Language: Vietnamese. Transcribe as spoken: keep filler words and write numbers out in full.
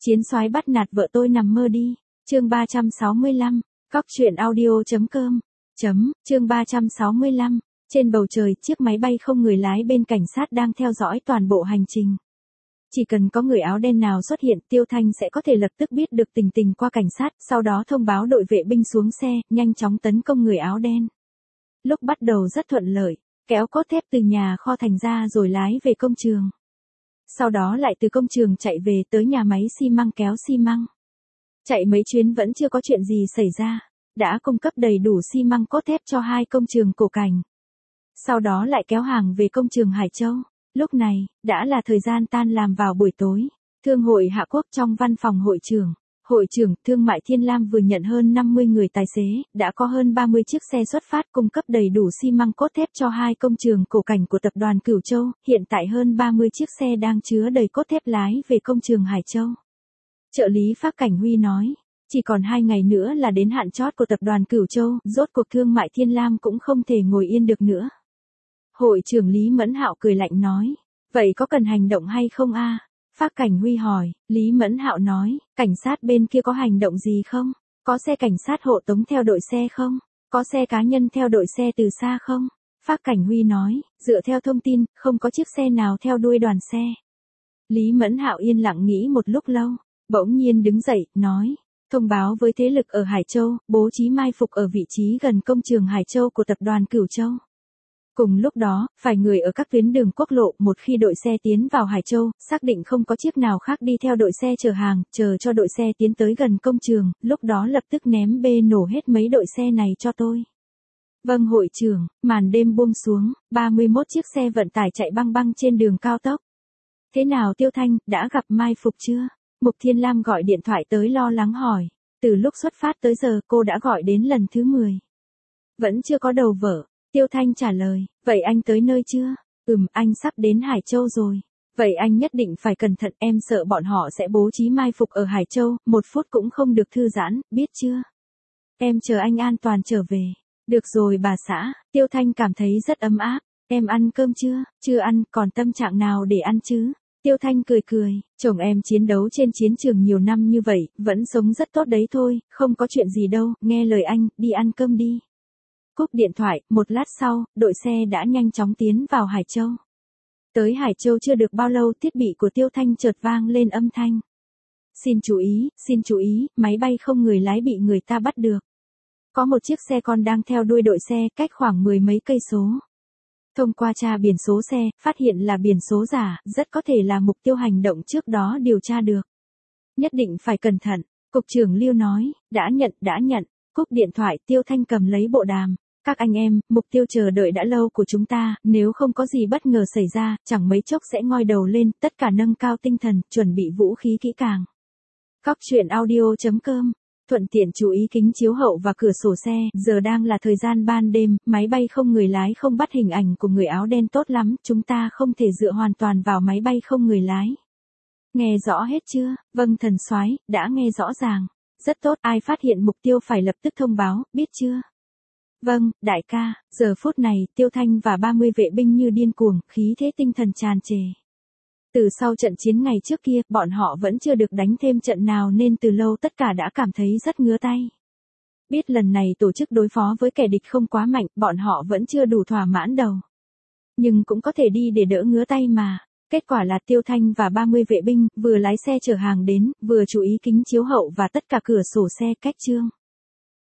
Chiến soái bắt nạt vợ tôi nằm mơ đi. Chương ba trăm sáu mươi lăm, cóc truyện audio chấm com. Chấm, chương ba trăm sáu mươi lăm. Trên bầu trời, chiếc máy bay không người lái bên cảnh sát đang theo dõi toàn bộ hành trình. Chỉ cần có người áo đen nào xuất hiện, Tiêu Thanh sẽ có thể lập tức biết được tình tình qua cảnh sát, sau đó thông báo đội vệ binh xuống xe, nhanh chóng tấn công người áo đen. Lúc bắt đầu rất thuận lợi, kéo cốt thép từ nhà kho thành ra rồi lái về công trường. Sau đó lại từ công trường chạy về tới nhà máy xi măng kéo xi măng. Chạy mấy chuyến vẫn chưa có chuyện gì xảy ra, đã cung cấp đầy đủ xi măng cốt thép cho hai công trường Cổ Cảnh. Sau đó lại kéo hàng về công trường Hải Châu. Lúc này, đã là thời gian tan làm vào buổi tối. Thương hội Hạ Quốc trong văn phòng hội trưởng. Hội trưởng Thương mại Thiên Lam vừa nhận hơn năm mươi người tài xế, đã có hơn ba mươi chiếc xe xuất phát cung cấp đầy đủ xi măng cốt thép cho hai công trường Cổ Cảnh của tập đoàn Cửu Châu. Hiện tại hơn ba mươi chiếc xe đang chứa đầy cốt thép lái về công trường Hải Châu. Trợ lý Pháp Cảnh Huy nói, chỉ còn hai ngày nữa là đến hạn chót của tập đoàn Cửu Châu, rốt cuộc Thương mại Thiên Lam cũng không thể ngồi yên được nữa. Hội trưởng Lý Mẫn Hạo cười lạnh nói, vậy có cần hành động hay không a? Phác Cảnh Huy hỏi, Lý Mẫn Hạo nói, cảnh sát bên kia có hành động gì không? Có xe cảnh sát hộ tống theo đội xe không? Có xe cá nhân theo đội xe từ xa không? Phác Cảnh Huy nói, dựa theo thông tin, không có chiếc xe nào theo đuôi đoàn xe. Lý Mẫn Hạo yên lặng nghĩ một lúc lâu, bỗng nhiên đứng dậy, nói, thông báo với thế lực ở Hải Châu, bố trí mai phục ở vị trí gần công trường Hải Châu của tập đoàn Cửu Châu. Cùng lúc đó, phải người ở các tuyến đường quốc lộ, một khi đội xe tiến vào Hải Châu, xác định không có chiếc nào khác đi theo đội xe chở hàng, chờ cho đội xe tiến tới gần công trường, lúc đó lập tức ném bê nổ hết mấy đội xe này cho tôi. Vâng hội trưởng, màn đêm buông xuống, ba mươi mốt chiếc xe vận tải chạy băng băng trên đường cao tốc. Thế nào Tiêu Thanh, đã gặp mai phục chưa? Mục Thiên Lam gọi điện thoại tới lo lắng hỏi, từ lúc xuất phát tới giờ cô đã gọi đến lần thứ mười. Vẫn chưa có đầu vợ. Tiêu Thanh trả lời, vậy anh tới nơi chưa? Ừm, anh sắp đến Hải Châu rồi. Vậy anh nhất định phải cẩn thận, em sợ bọn họ sẽ bố trí mai phục ở Hải Châu, một phút cũng không được thư giãn, biết chưa? Em chờ anh an toàn trở về. Được rồi bà xã, Tiêu Thanh cảm thấy rất ấm áp. Em ăn cơm chưa? Chưa ăn, còn tâm trạng nào để ăn chứ? Tiêu Thanh cười cười, chồng em chiến đấu trên chiến trường nhiều năm như vậy, vẫn sống rất tốt đấy thôi, không có chuyện gì đâu, nghe lời anh, đi ăn cơm đi. Cúp điện thoại, một lát sau, đội xe đã nhanh chóng tiến vào Hải Châu. Tới Hải Châu chưa được bao lâu, thiết bị của Tiêu Thanh chợt vang lên âm thanh. Xin chú ý, xin chú ý, máy bay không người lái bị người ta bắt được. Có một chiếc xe con đang theo đuôi đội xe, cách khoảng mười mấy cây số. Thông qua tra biển số xe, phát hiện là biển số giả, rất có thể là mục tiêu hành động trước đó điều tra được. Nhất định phải cẩn thận, Cục trưởng Lưu nói, đã nhận, đã nhận. Cúp điện thoại, Tiêu Thanh cầm lấy bộ đàm. Các anh em, mục tiêu chờ đợi đã lâu của chúng ta, nếu không có gì bất ngờ xảy ra, chẳng mấy chốc sẽ ngoi đầu lên, tất cả nâng cao tinh thần, chuẩn bị vũ khí kỹ càng. Cóc truyện audio chấm com. Thuận tiện chú ý kính chiếu hậu và cửa sổ xe, giờ đang là thời gian ban đêm, máy bay không người lái không bắt hình ảnh của người áo đen tốt lắm, chúng ta không thể dựa hoàn toàn vào máy bay không người lái. Nghe rõ hết chưa? Vâng thần soái, đã nghe rõ ràng. Rất tốt, ai phát hiện mục tiêu phải lập tức thông báo, biết chưa? Vâng, đại ca, giờ phút này, Tiêu Thanh và ba mươi vệ binh như điên cuồng, khí thế tinh thần tràn trề. Từ sau trận chiến ngày trước kia, bọn họ vẫn chưa được đánh thêm trận nào nên từ lâu tất cả đã cảm thấy rất ngứa tay. Biết lần này tổ chức đối phó với kẻ địch không quá mạnh, bọn họ vẫn chưa đủ thỏa mãn đầu. Nhưng cũng có thể đi để đỡ ngứa tay mà. Kết quả là Tiêu Thanh và ba mươi vệ binh, vừa lái xe chở hàng đến, vừa chú ý kính chiếu hậu và tất cả cửa sổ xe cách chương.